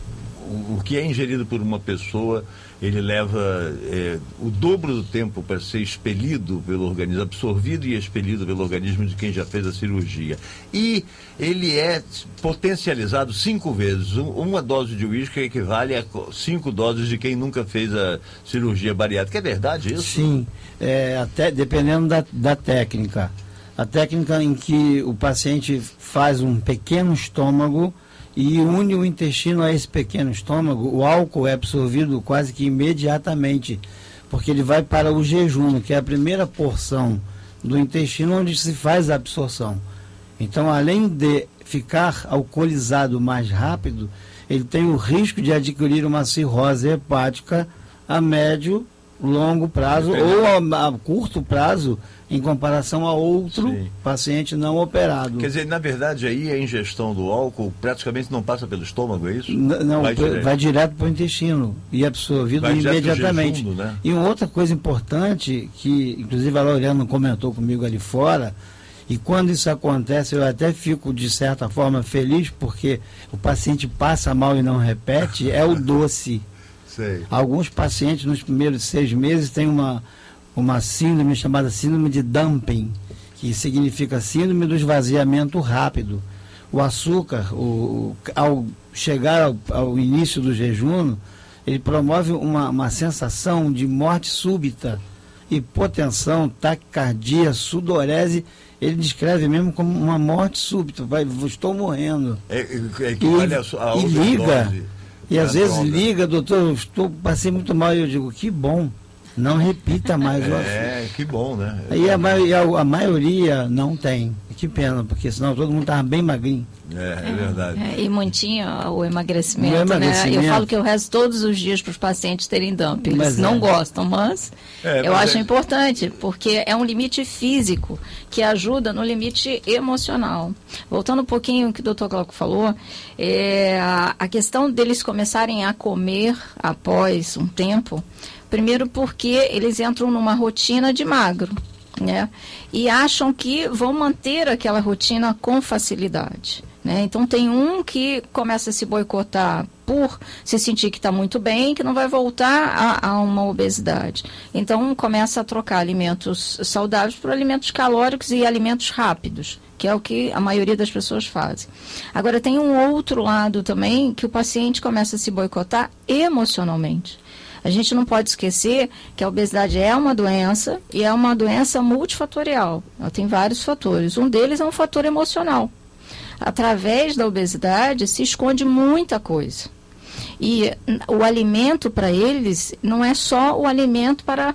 o, o que é ingerido por uma pessoa, ele leva é, o dobro do tempo para ser expelido pelo organismo, absorvido e expelido pelo organismo de quem já fez a cirurgia. E ele é potencializado cinco vezes. Uma dose de uísque equivale a cinco doses de quem nunca fez a cirurgia bariátrica. É verdade isso? Sim, é, até dependendo da, da técnica. A técnica em que o paciente faz um pequeno estômago e une o intestino a esse pequeno estômago, o álcool é absorvido quase que imediatamente, porque ele vai para o jejum, que é a primeira porção do intestino onde se faz a absorção. Então, além de ficar alcoolizado mais rápido, ele tem o risco de adquirir uma cirrose hepática a médio, longo prazo ou a, a curto prazo, em comparação a outro Sim. paciente não operado. Quer dizer, na verdade, aí a ingestão do álcool praticamente não passa pelo estômago, é isso? N não, vai, direto. vai direto para o intestino e absorvido vai imediatamente. Jejum, né? E uma outra coisa importante, que inclusive a Laureano comentou comigo ali fora, e quando isso acontece eu até fico de certa forma feliz, porque o paciente passa mal e não repete, é o doce. Sei. Alguns pacientes nos primeiros seis meses têm uma uma síndrome chamada síndrome de dumping, que significa síndrome do esvaziamento rápido. O açúcar, o, ao chegar ao, ao início do jejum, ele promove uma, uma sensação de morte súbita, hipotensão, taquicardia, sudorese. Ele descreve mesmo como uma morte súbita, vai, estou morrendo. É, é que e, a, a e liga, dose, e às vezes onda. liga, doutor, estou, passei muito mal, e eu digo, que bom. Não repita mais o assunto. É, que bom, né? E a, a, a maioria não tem. Que pena, porque senão todo mundo estava bem magrinho. É, é verdade. É, e mantinha o emagrecimento, o emagrecimento, né? Eu falo que eu rezo todos os dias para os pacientes terem dumping. Eles não é. gostam, mas é, eu mas acho é... importante, porque é um limite físico que ajuda no limite emocional. Voltando um pouquinho ao que o doutor Glauco falou, é, a, a questão deles começarem a comer após um tempo, primeiro porque eles entram numa rotina de magro, né? E acham que vão manter aquela rotina com facilidade, né? Então tem um que começa a se boicotar por se sentir que está muito bem, que não vai voltar a, a uma obesidade. Então começa a trocar alimentos saudáveis por alimentos calóricos e alimentos rápidos, que é o que a maioria das pessoas fazem. Agora tem um outro lado também, que o paciente começa a se boicotar emocionalmente. A gente não pode esquecer que a obesidade é uma doença e é uma doença multifatorial. Ela tem vários fatores. Um deles é um fator emocional. Através da obesidade se esconde muita coisa. E o alimento para eles não é só o alimento para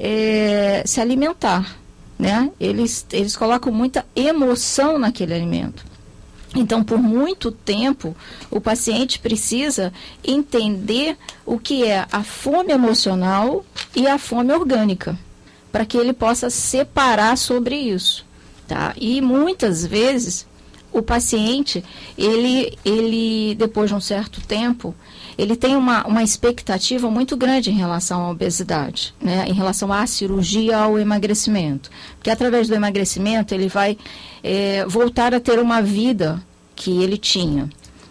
é, se alimentar, né? Eles, eles colocam muita emoção naquele alimento. Então, por muito tempo, o paciente precisa entender o que é a fome emocional e a fome orgânica, para que ele possa separar sobre isso, tá? E muitas vezes o paciente, ele, ele depois de um certo tempo, ele tem uma, uma expectativa muito grande em relação à obesidade, né? Em relação à cirurgia, ao emagrecimento. Porque através do emagrecimento ele vai é, voltar a ter uma vida que ele tinha.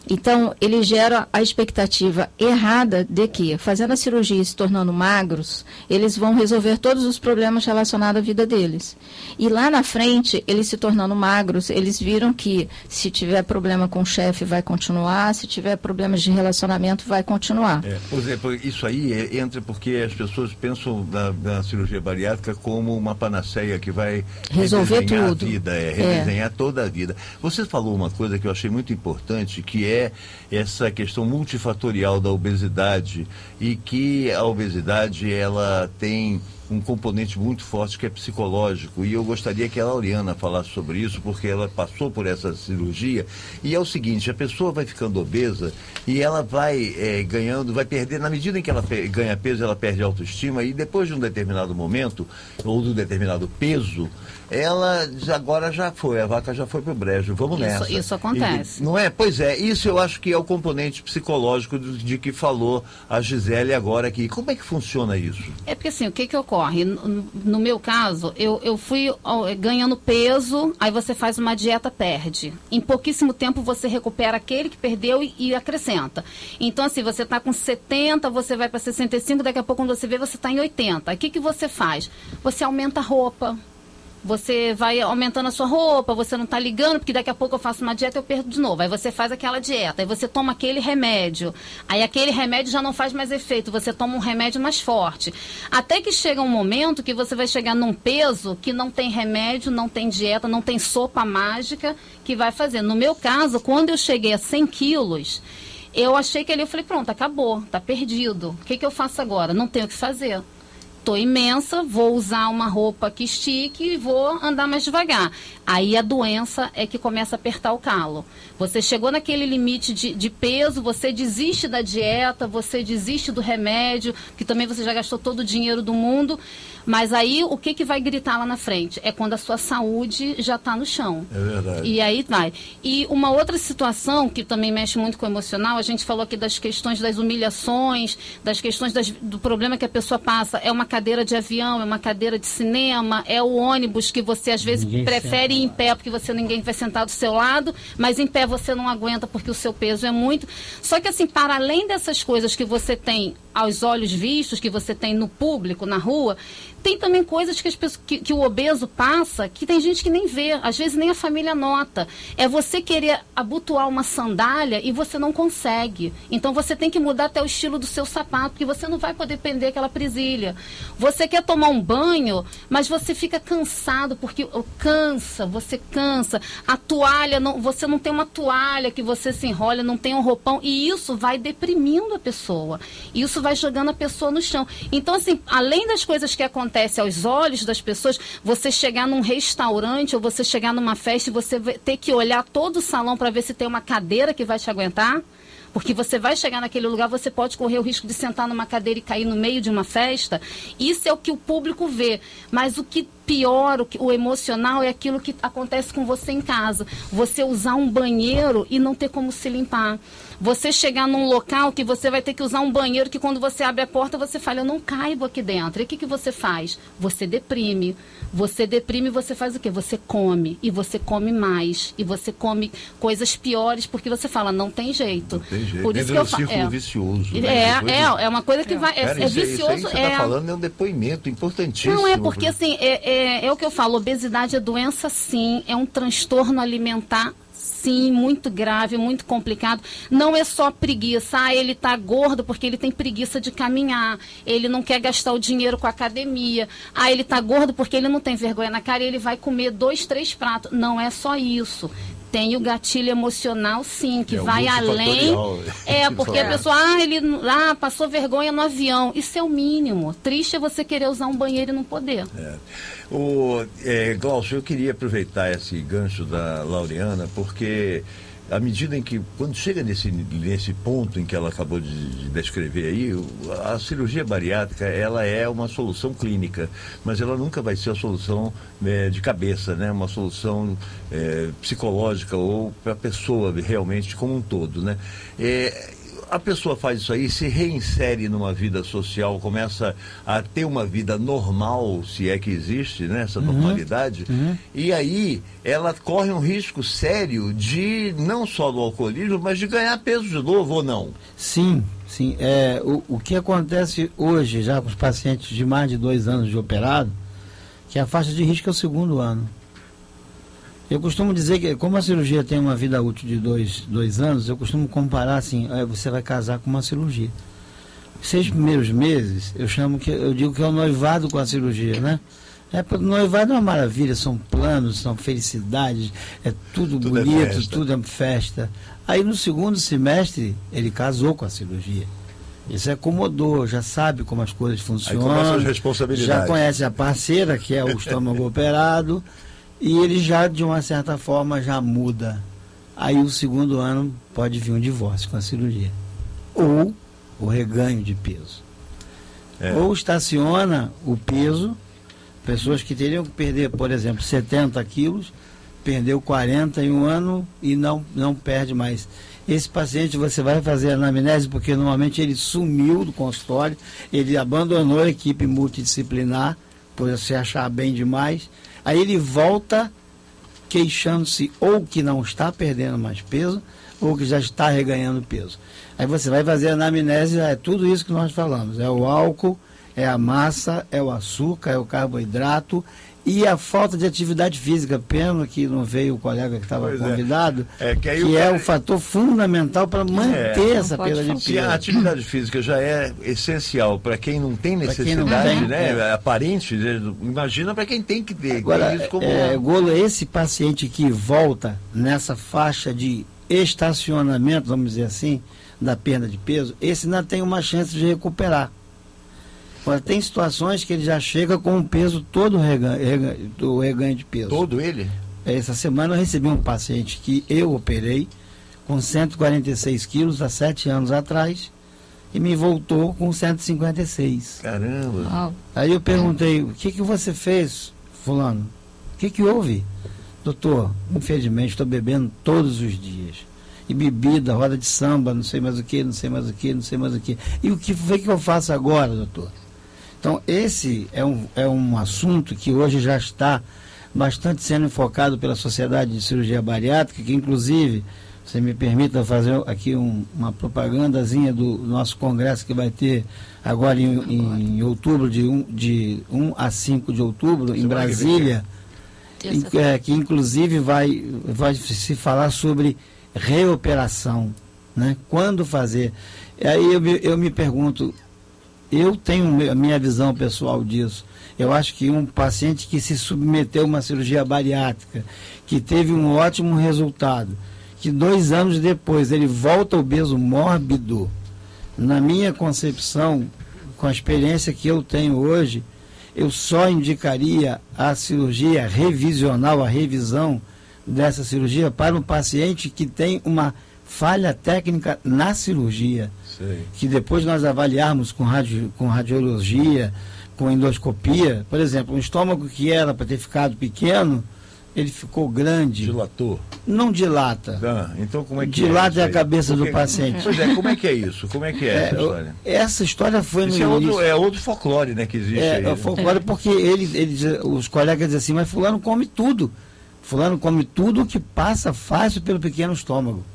Então, ele gera a expectativa errada de que, fazendo a cirurgia e se tornando magros, eles vão resolver todos os problemas relacionados à vida deles. E lá na frente, eles se tornando magros, eles viram que se tiver problema com o chefe, vai continuar, se tiver problemas de relacionamento, vai continuar. É, por exemplo, isso aí é, entra porque as pessoas pensam na, na cirurgia bariátrica como uma panaceia que vai resolver tudo. A vida, é, redesenhar é. toda a vida. Você falou uma coisa que eu achei muito importante, que é essa questão multifatorial da obesidade, e que a obesidade ela tem um componente muito forte que é psicológico, e eu gostaria que a Laureana falasse sobre isso, porque ela passou por essa cirurgia. E é o seguinte, a pessoa vai ficando obesa e ela vai é, ganhando, vai perder, na medida em que ela ganha peso, ela perde a autoestima, e depois de um determinado momento, ou de um determinado peso, ela já, agora já foi, a vaca já foi pro brejo, vamos isso, nessa. Isso acontece. E, não é? Pois é, isso eu acho que é o componente psicológico de, de que falou a Gisele agora aqui. Como é que funciona isso? É porque assim, o que que ocorre? No, no meu caso, eu, eu fui ó, ganhando peso, aí você faz uma dieta, perde. Em pouquíssimo tempo você recupera aquele que perdeu e, e acrescenta. Então assim, você está com setenta, você vai para sessenta e cinco, daqui a pouco quando você vê, você está em oitenta. Aí o que que você faz? Você aumenta a roupa. Você vai aumentando a sua roupa, você não está ligando, porque daqui a pouco eu faço uma dieta e eu perdo de novo. Aí você faz aquela dieta, aí você toma aquele remédio. Aí aquele remédio já não faz mais efeito, você toma um remédio mais forte. Até que chega um momento que você vai chegar num peso que não tem remédio, não tem dieta, não tem sopa mágica que vai fazer. No meu caso, quando eu cheguei a cem quilos, eu achei que ali, eu falei, pronto, acabou, tá perdido. O que que eu faço agora? Não tenho o que fazer. Estou imensa, vou usar uma roupa que estique e vou andar mais devagar. Aí a doença é que começa a apertar o calo. Você chegou naquele limite de, de peso, você desiste da dieta, você desiste do remédio, que também você já gastou todo o dinheiro do mundo. Mas aí o que, que vai gritar lá na frente? É quando a sua saúde já está no chão. É verdade. E aí vai. E uma outra situação que também mexe muito com o emocional, a gente falou aqui das questões das humilhações, das questões das, do problema que a pessoa passa. É uma cadeira de avião, é uma cadeira de cinema, é o ônibus que você às vezes ninguém prefere ir em pé porque você ninguém vai sentar do seu lado, mas em pé você não aguenta porque o seu peso é muito. Só que assim, para além dessas coisas que você tem aos olhos vistos, que você tem no público, na rua, tem também coisas que, as pessoas, que, que o obeso passa, que tem gente que nem vê, às vezes nem a família nota. É você querer abotoar uma sandália e você não consegue. Então você tem que mudar até o estilo do seu sapato, porque você não vai poder prender aquela presilha. Você quer tomar um banho, mas você fica cansado, porque cansa, você cansa. A toalha, não, você não tem uma toalha que você se enrola, não tem um roupão, e isso vai deprimindo a pessoa. Isso vai jogando a pessoa no chão. Então, assim, além das coisas que acontecem aos olhos das pessoas, você chegar num restaurante ou você chegar numa festa e você ter que olhar todo o salão para ver se tem uma cadeira que vai te aguentar, porque você vai chegar naquele lugar, você pode correr o risco de sentar numa cadeira e cair no meio de uma festa. Isso é o que o público vê. Mas o que pior, o, que, o emocional é aquilo que acontece com você em casa. Você usar um banheiro e não ter como se limpar. Você chegar num local que você vai ter que usar um banheiro que quando você abre a porta, você fala, eu não caibo aqui dentro. E o que, que você faz? Você deprime. Você deprime e você faz o quê? Você come. E você come mais. E você come coisas piores porque você fala, não tem jeito. Não tem jeito. Por isso que eu falo. É vicioso. Né? É, é, é uma coisa que é. vai. É, Cara, é isso, vicioso. Isso aí que você é... está falando é um depoimento importantíssimo. Não, é porque assim, é, é, é o que eu falo, obesidade é doença sim, é um transtorno alimentar sim, muito grave, muito complicado. Não é só preguiça, ah, ele está gordo porque ele tem preguiça de caminhar, ele não quer gastar o dinheiro com a academia, ah, ele está gordo porque ele não tem vergonha na cara e ele vai comer dois, três pratos. Não é só isso. Tem o gatilho emocional, sim, que é vai além. É, porque a pessoa, ah, ele ah, passou vergonha no avião. Isso é o mínimo. Triste é você querer usar um banheiro e não poder. É. O, é, Glaucio, eu queria aproveitar esse gancho da Laureana, porque à medida em que, quando chega nesse, nesse ponto em que ela acabou de, de descrever aí, a cirurgia bariátrica, ela é uma solução clínica, mas ela nunca vai ser a solução é, de cabeça, né? Uma solução é, psicológica ou para a pessoa realmente como um todo, né? É, a pessoa faz isso aí, se reinsere numa vida social, começa a ter uma vida normal, se é que existe, né, essa normalidade, uhum. Uhum. E aí ela corre um risco sério de, não só do alcoolismo, mas de ganhar peso de novo, ou não? Sim, sim. É, o, o que acontece hoje, já com os pacientes de mais de dois anos de operado, que a faixa de risco é o segundo ano. Eu costumo dizer que, como a cirurgia tem uma vida útil de dois, dois anos, eu costumo comparar assim, é, você vai casar com uma cirurgia. Os seis primeiros meses, eu chamo que, eu digo que é o noivado com a cirurgia, né? É, o noivado é uma maravilha, são planos, são felicidades, é tudo, tudo bonito, é tudo é festa. Aí no segundo semestre, ele casou com a cirurgia. Ele se acomodou, já sabe como as coisas funcionam. Aí começa as responsabilidades. Já conhece a parceira, que é o estômago operado. E ele já, de uma certa forma, já muda. Aí o segundo ano pode vir um divórcio com a cirurgia. Ou o reganho de peso. É. Ou estaciona o peso, pessoas que teriam que perder, por exemplo, setenta quilos, perdeu quarenta em um ano e não, não perde mais. Esse paciente você vai fazer anamnese, porque normalmente ele sumiu do consultório, ele abandonou a equipe multidisciplinar, por se achar bem demais. Aí ele volta queixando-se ou que não está perdendo mais peso, ou que já está reganhando peso. Aí você vai fazer a anamnese, é tudo isso que nós falamos. É o álcool, é a massa, é o açúcar, é o carboidrato e a falta de atividade física. Pena que não veio o colega que estava convidado, é. É, que, aí que o é cara... o fator fundamental para manter é, essa perda de peso. Se a atividade física já é essencial para quem não tem necessidade, quem não tem, né, é. aparente, imagina para quem tem que ter. Agora, isso como... é, Golo, esse paciente que volta nessa faixa de estacionamento, vamos dizer assim, da perda de peso, esse ainda tem uma chance de recuperar. Agora, tem situações que ele já chega com o peso todo reganho, reganho, do reganho de peso. Todo ele? Essa semana eu recebi um paciente que eu operei com cento e quarenta e seis quilos há sete anos atrás e me voltou com cento e cinquenta e seis. Caramba! Ah. Aí eu perguntei, o que, que você fez, fulano? O que, que houve? Doutor, infelizmente estou bebendo todos os dias. E bebida, roda de samba, não sei mais o que, não sei mais o que, não sei mais o que. E o que foi que eu faço agora, doutor? Então, esse é um, é um assunto que hoje já está bastante sendo enfocado pela Sociedade de Cirurgia Bariátrica, que inclusive, se me permita fazer aqui um, uma propagandazinha do nosso congresso que vai ter agora em, em, em outubro, de um, de um a cinco de outubro, em Brasília, em, é, que inclusive vai, vai se falar sobre reoperação, né? Quando fazer. Aí eu, eu me pergunto, eu tenho a minha visão pessoal disso. Eu acho que um paciente que se submeteu a uma cirurgia bariátrica, que teve um ótimo resultado, que dois anos depois ele volta obeso mórbido, na minha concepção, com a experiência que eu tenho hoje, eu só indicaria a cirurgia revisional, a revisão dessa cirurgia para um paciente que tem uma falha técnica na cirurgia. Sei. Que depois nós avaliarmos com, radio, com radiologia, com endoscopia, por exemplo, um estômago que era para ter ficado pequeno, ele ficou grande. Dilatou? Não dilata. Ah, então como é que dilata é, é a cabeça Porque, do paciente. Pois é, como é que é isso? Como é que é, é essa história? Essa história foi isso no é início. Outro, é outro folclore, né, que existe é, aí. É o folclore, né? Porque ele, ele, os colegas dizem assim, mas fulano come tudo. Fulano come tudo que passa fácil pelo pequeno estômago.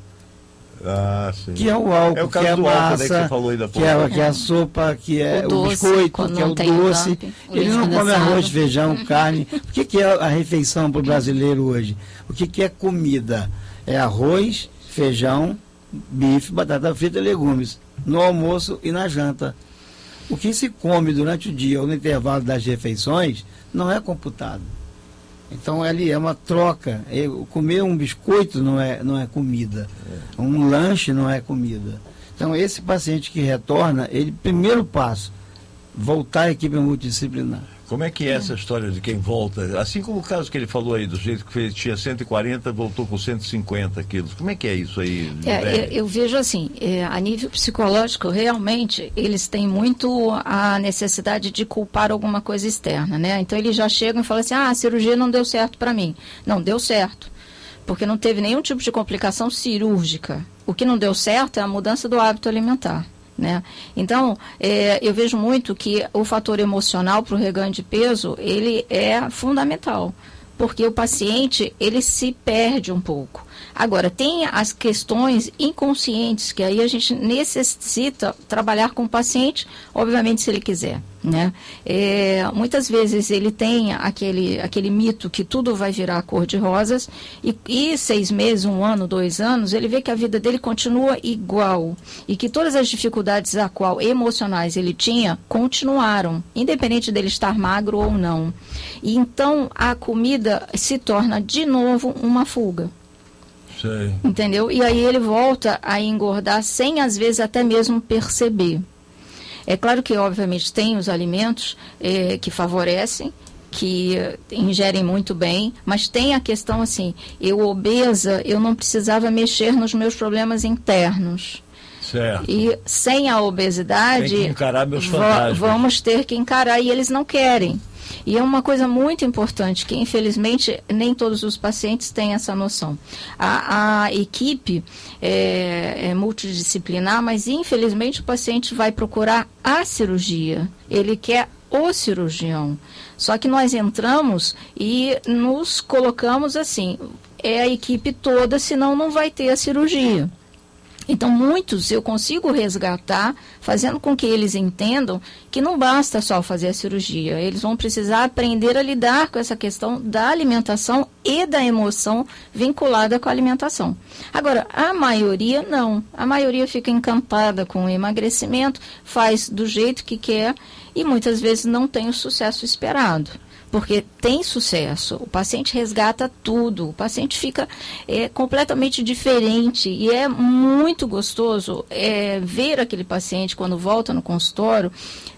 Ah, sim. Que é o álcool, é o caso que é a do massa, álcool, né, que, você falou aí da que, é, que é a sopa, que é o, o doce, biscoito, que é o doce. Dump, ele não come arroz, feijão, carne. O que, que é a refeição para o brasileiro hoje? O que, que é comida? É arroz, feijão, bife, batata frita e legumes. No almoço e na janta. O que se come durante o dia ou no intervalo das refeições não é computado. Então ali é uma troca. Eu, comer um biscoito não é, não é comida. É. Um lanche não é comida. Então esse paciente que retorna, ele, primeiro passo, voltar à equipe multidisciplinar. Como é que é essa história de quem volta? Assim como o caso que ele falou aí, do jeito que fez, tinha cento e quarenta, voltou com cento e cinquenta quilos. Como é que é isso aí? É, eu, eu vejo assim, é, a nível psicológico, realmente, eles têm muito a necessidade de culpar alguma coisa externa, né? Então eles já chegam e falam assim, ah, a cirurgia não deu certo para mim. Não, deu certo. porque não teve nenhum tipo de complicação cirúrgica. O que não deu certo é a mudança do hábito alimentar, né? Então, é, eu vejo muito que o fator emocional para o reganho de peso, ele é fundamental, porque o paciente, ele se perde um pouco. Agora, tem as questões inconscientes, que aí a gente necessita trabalhar com o paciente, obviamente, se ele quiser, né? É, muitas vezes ele tem aquele, aquele mito que tudo vai virar cor de rosas e, e seis meses, um ano, dois anos, ele vê que a vida dele continua igual e que todas as dificuldades a qual emocionais ele tinha continuaram, independente dele estar magro ou não. E então a comida se torna de novo uma fuga. Sei. Entendeu? E aí ele volta a engordar sem, às vezes, até mesmo perceber. É claro que, obviamente, tem os alimentos é, que favorecem, que ingerem muito bem, mas tem a questão assim, eu obesa, eu não precisava mexer nos meus problemas internos. Certo. E sem a obesidade, tem que encarar meus fantasmas. Vamos ter que encarar, e eles não querem. E é uma coisa muito importante, que infelizmente nem todos os pacientes têm essa noção. A, a equipe é, é multidisciplinar, mas infelizmente o paciente vai procurar a cirurgia. Ele quer o cirurgião. Só que nós entramos e nos colocamos assim, é a equipe toda, senão não vai ter a cirurgia. Então, muitos eu consigo resgatar, fazendo com que eles entendam que não basta só fazer a cirurgia. Eles vão precisar aprender a lidar com essa questão da alimentação e da emoção vinculada com a alimentação. Agora, a maioria não. A maioria fica encantada com o emagrecimento, faz do jeito que quer e muitas vezes não tem o sucesso esperado. Porque tem sucesso, o paciente resgata tudo, o paciente fica é, completamente diferente e é muito gostoso é, ver aquele paciente quando volta no consultório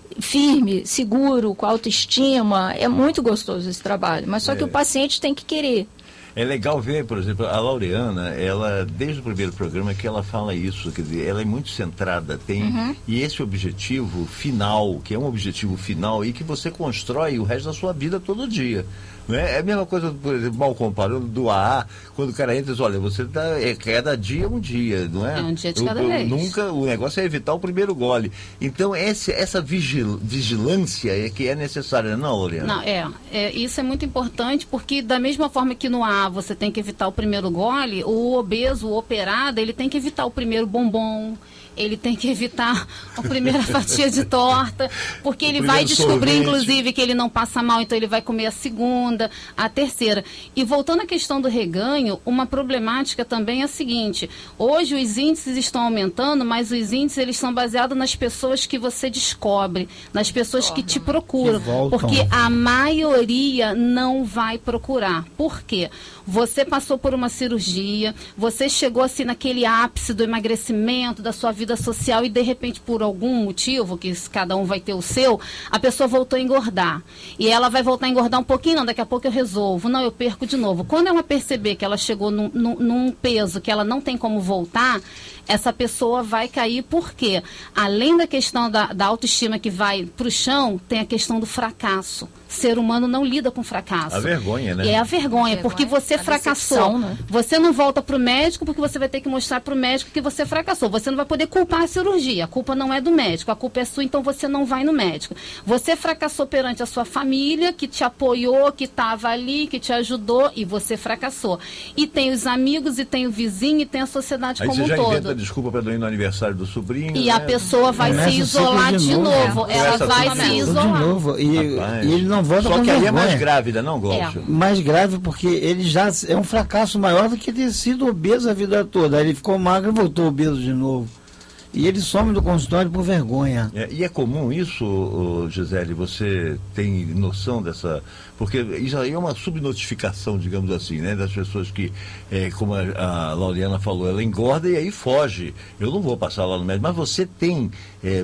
firme, seguro, com autoestima. É muito gostoso esse trabalho, mas só que é. o paciente tem que querer. É legal ver, por exemplo, a Laureana, ela, desde o primeiro programa que ela fala isso, quer dizer, ela é muito centrada, tem, Uhum. e esse objetivo final, que é um objetivo final e que você constrói o resto da sua vida todo dia. Não é? É a mesma coisa, por exemplo, mal comparando do A A, quando o cara entra e diz, olha, você dá, é cada dia um dia, não é? É um dia de cada eu, eu, vez. Nunca, o negócio é evitar o primeiro gole. Então, esse, essa vigil, vigilância é que é necessária, não, Laureana? Não, é, é. Isso é muito importante, porque da mesma forma que no A você tem que evitar o primeiro gole, o obeso, o operado, ele tem que evitar o primeiro bombom, ele tem que evitar a primeira fatia de torta, porque ele vai descobrir, sorvete. Inclusive, que ele não passa mal, então ele vai comer a segunda, a terceira. E voltando à questão do reganho, uma problemática também é a seguinte, hoje os índices estão aumentando, mas os índices eles são baseados nas pessoas que você descobre, nas pessoas que te procuram, que porque a maioria não vai procurar. Por quê? Você passou por uma cirurgia, você chegou assim naquele ápice do emagrecimento, da sua vida social e de repente por algum motivo, que cada um vai ter o seu, a pessoa voltou a engordar. E ela vai voltar a engordar um pouquinho, não, daqui a pouco eu resolvo, não, eu perco de novo. Quando ela perceber que ela chegou num, num, num peso que ela não tem como voltar, essa pessoa vai cair, porque além da questão da, da autoestima que vai para o chão, tem a questão do fracasso. O ser humano não lida com fracasso. A vergonha, né? É a vergonha, A porque vergonha, você fracassou. decepção, né? Você não volta para o médico porque você vai ter que mostrar para o médico que você fracassou. Você não vai poder culpar a cirurgia. A culpa não é do médico, a culpa é sua, então você não vai no médico. Você fracassou perante a sua família, que te apoiou, que estava ali, que te ajudou, e você fracassou. E tem os amigos, e tem o vizinho, e tem a sociedade Aí como um você já todo. inventa desculpa para não ir no aniversário do sobrinho. E né? a pessoa vai Começa se o ciclo isolar de de novo. novo. É. Ela Começa vai tudo se de Tudo isolar. de novo. E, Rapaz. e ele não volta Só com que aí é vergonha. mais grávida, não, Glaucio? Mais grave porque ele já é um fracasso maior do que ter sido obeso a vida toda. Aí ele ficou magro e voltou obeso de novo. E ele some do consultório por vergonha. É, e é comum isso, ô, Gisele? Você tem noção dessa... Porque isso aí é uma subnotificação, digamos assim, né? Das pessoas que, é, como a, a Laureana falou, ela engorda e aí foge. Eu não vou passar lá no médico. Mas você tem, é,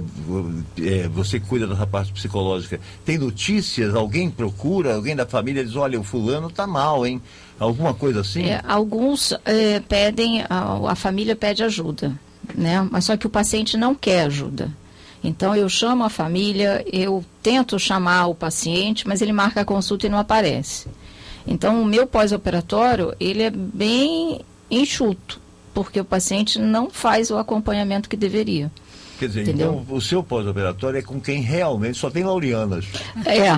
é, você cuida dessa parte psicológica, tem notícias? Alguém procura? Alguém da família diz, olha, o fulano tá mal, hein? Alguma coisa assim? É, alguns é, pedem, a, a família pede ajuda, né? Mas só que o paciente não quer ajuda. Então eu chamo a família, eu tento chamar o paciente, mas ele marca a consulta e não aparece. Então, o meu pós-operatório, ele é bem enxuto, porque o paciente não faz o acompanhamento que deveria. Quer dizer, Entendeu? então o seu pós-operatório é com quem realmente só tem laurianas. É,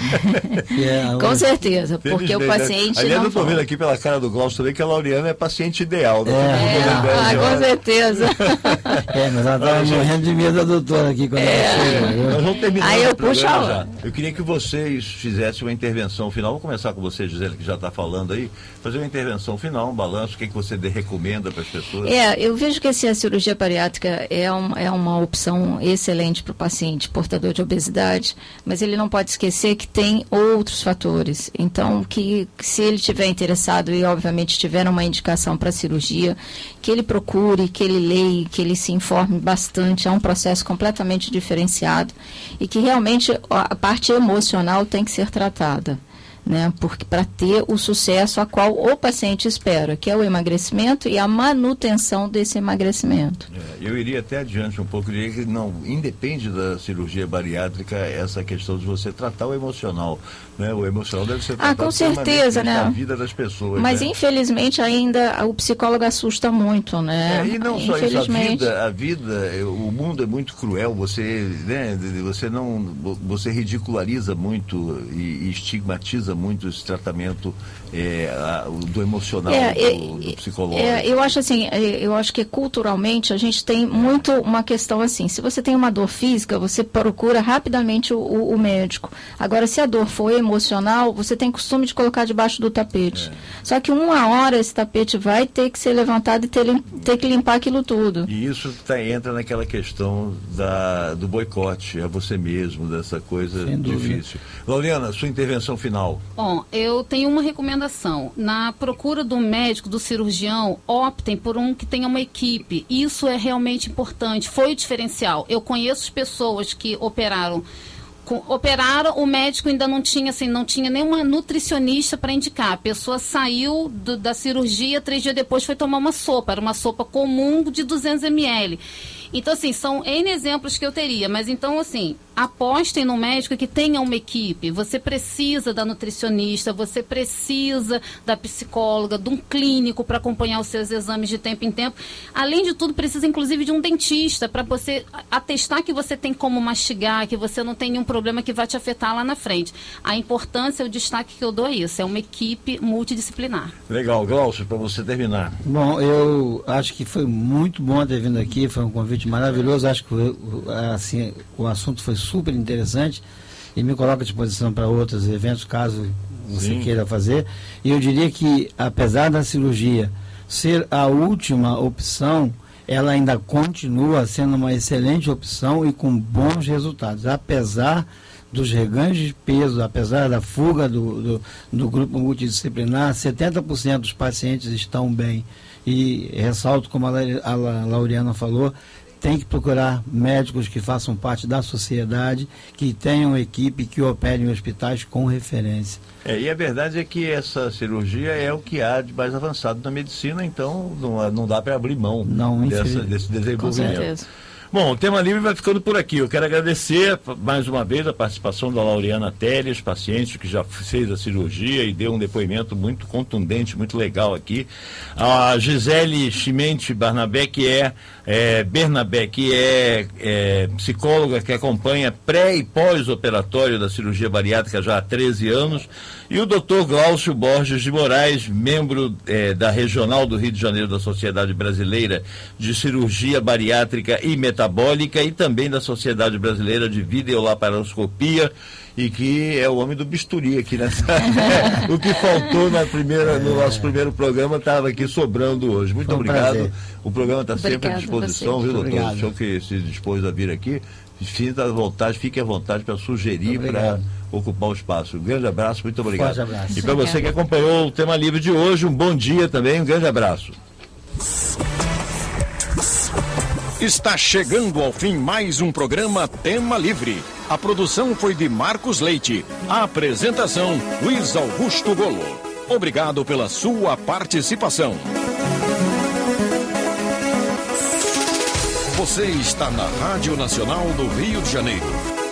É, com certeza, porque o Felizmente, paciente né? Aliás, não... eu estou vendo aqui pela cara do Glaucio também que a Lauriana é paciente ideal. Né? É. É, ah, com certeza. É, mas ela estava morrendo de medo da doutora aqui quando É. ela chega. Nós vamos terminar Aí eu o programa puxo a já. hora. Eu queria que vocês fizessem uma intervenção final. Vou começar com você, Gisele, que já está falando aí. Fazer uma intervenção final, um balanço, o que, é que você de- recomenda para as pessoas? É, eu vejo que assim, a cirurgia bariátrica é, um, é uma opção excelente para o paciente portador de obesidade, mas ele não pode esquecer que tem outros fatores. Então, que, que se ele estiver interessado e, obviamente, tiver uma indicação para cirurgia, que ele procure, que ele leia, que ele se informe bastante. É um processo completamente diferenciado e que realmente a parte emocional tem que ser tratada. Né, porque para ter o sucesso a qual o paciente espera, que é o emagrecimento e a manutenção desse emagrecimento. É, eu iria até adiante um pouco, eu diria que não, independe da cirurgia bariátrica, essa questão de você tratar o emocional, né? O emocional deve ser tratado Ah, com certeza, né? na vida das pessoas. Mas né? infelizmente ainda o psicólogo assusta muito, né? É, e não só isso, a Infelizmente. vida, a vida, o mundo é muito cruel, você, né, você não, você ridiculariza muito e, e estigmatiza muito esse tratamento é, a, o, do emocional, É, do, é, do psicológico. É, eu acho assim, é, eu acho que culturalmente a gente tem muito uma questão assim, se você tem uma dor física, você procura rapidamente o, o, o médico. Agora, se a dor for emocional, você tem costume de colocar debaixo do tapete. É. Só que uma hora esse tapete vai ter que ser levantado e ter, ter que limpar aquilo tudo. E isso tá, entra naquela questão da, do boicote a você mesmo, dessa coisa Sem dúvida. difícil. Laureana, sua intervenção final. Bom, eu tenho uma recomendação. Na procura do médico, do cirurgião, optem por um que tenha uma equipe. Isso é realmente importante. Foi o diferencial. Eu conheço pessoas que operaram. Com, operaram, o médico ainda não tinha, assim, não tinha nenhuma nutricionista para indicar. A pessoa saiu do, da cirurgia, três dias depois foi tomar uma sopa. Era uma sopa comum de duzentos mililitros. Então, assim, são N exemplos que eu teria. Mas, então, assim, apostem no médico que tenha uma equipe. Você precisa da nutricionista, você precisa da psicóloga, de um clínico para acompanhar os seus exames de tempo em tempo. Além de tudo, precisa, inclusive, de um dentista para você atestar que você tem como mastigar, que você não tem nenhum problema que vai te afetar lá na frente. A importância, o destaque que eu dou é isso. É uma equipe multidisciplinar. Legal, Glaucio, para você terminar. Bom, eu acho que foi muito bom ter vindo aqui, foi um convite maravilhoso, acho que o, assim, o assunto foi super interessante e me coloca à disposição para outros eventos, caso você Sim. queira fazer. E eu diria que, apesar da cirurgia ser a última opção, ela ainda continua sendo uma excelente opção e com bons resultados, apesar dos reganhos de peso, apesar da fuga do, do, do grupo multidisciplinar, setenta por cento dos pacientes estão bem. E ressalto, como a, a, a Laureana falou, tem que procurar médicos que façam parte da sociedade, que tenham equipe, que operem em hospitais com referência. É, e a verdade é que essa cirurgia é o que há de mais avançado na medicina, então não, não dá para abrir mão Não, dessa, desse Com desenvolvimento. certeza. Bom, o Tema Livre vai ficando por aqui. Eu quero agradecer mais uma vez a participação da Laureana Teles, paciente que já fez a cirurgia e deu um depoimento muito contundente, muito legal aqui. A Gisele Chimente Barnabé, que é, é, Bernabé, que é, é psicóloga que acompanha pré e pós-operatório da cirurgia bariátrica já há treze anos. E o doutor Glaucio Borges de Moraes, membro é, da Regional do Rio de Janeiro da Sociedade Brasileira de Cirurgia Bariátrica e Metabólica e também da Sociedade Brasileira de Videolaparoscopia, e que é o homem do bisturi aqui nessa. O que faltou na primeira, no nosso primeiro programa estava aqui sobrando hoje. Muito Foi um obrigado. prazer. O programa está sempre à Obrigada a disposição, vocês. viu, doutor? Obrigado. O senhor que se dispôs a vir aqui, fique à vontade, fique à vontade para sugerir, para Obrigado. ocupar o espaço. Um grande abraço, muito obrigado. Forte abraço. E para você que acompanhou o Tema Livre de hoje, um bom dia também, um grande abraço. Está chegando ao fim mais um programa Tema Livre. A produção foi de Marcos Leite. A apresentação, Luiz Augusto Golo. Obrigado pela sua participação. Você está na Rádio Nacional do Rio de Janeiro.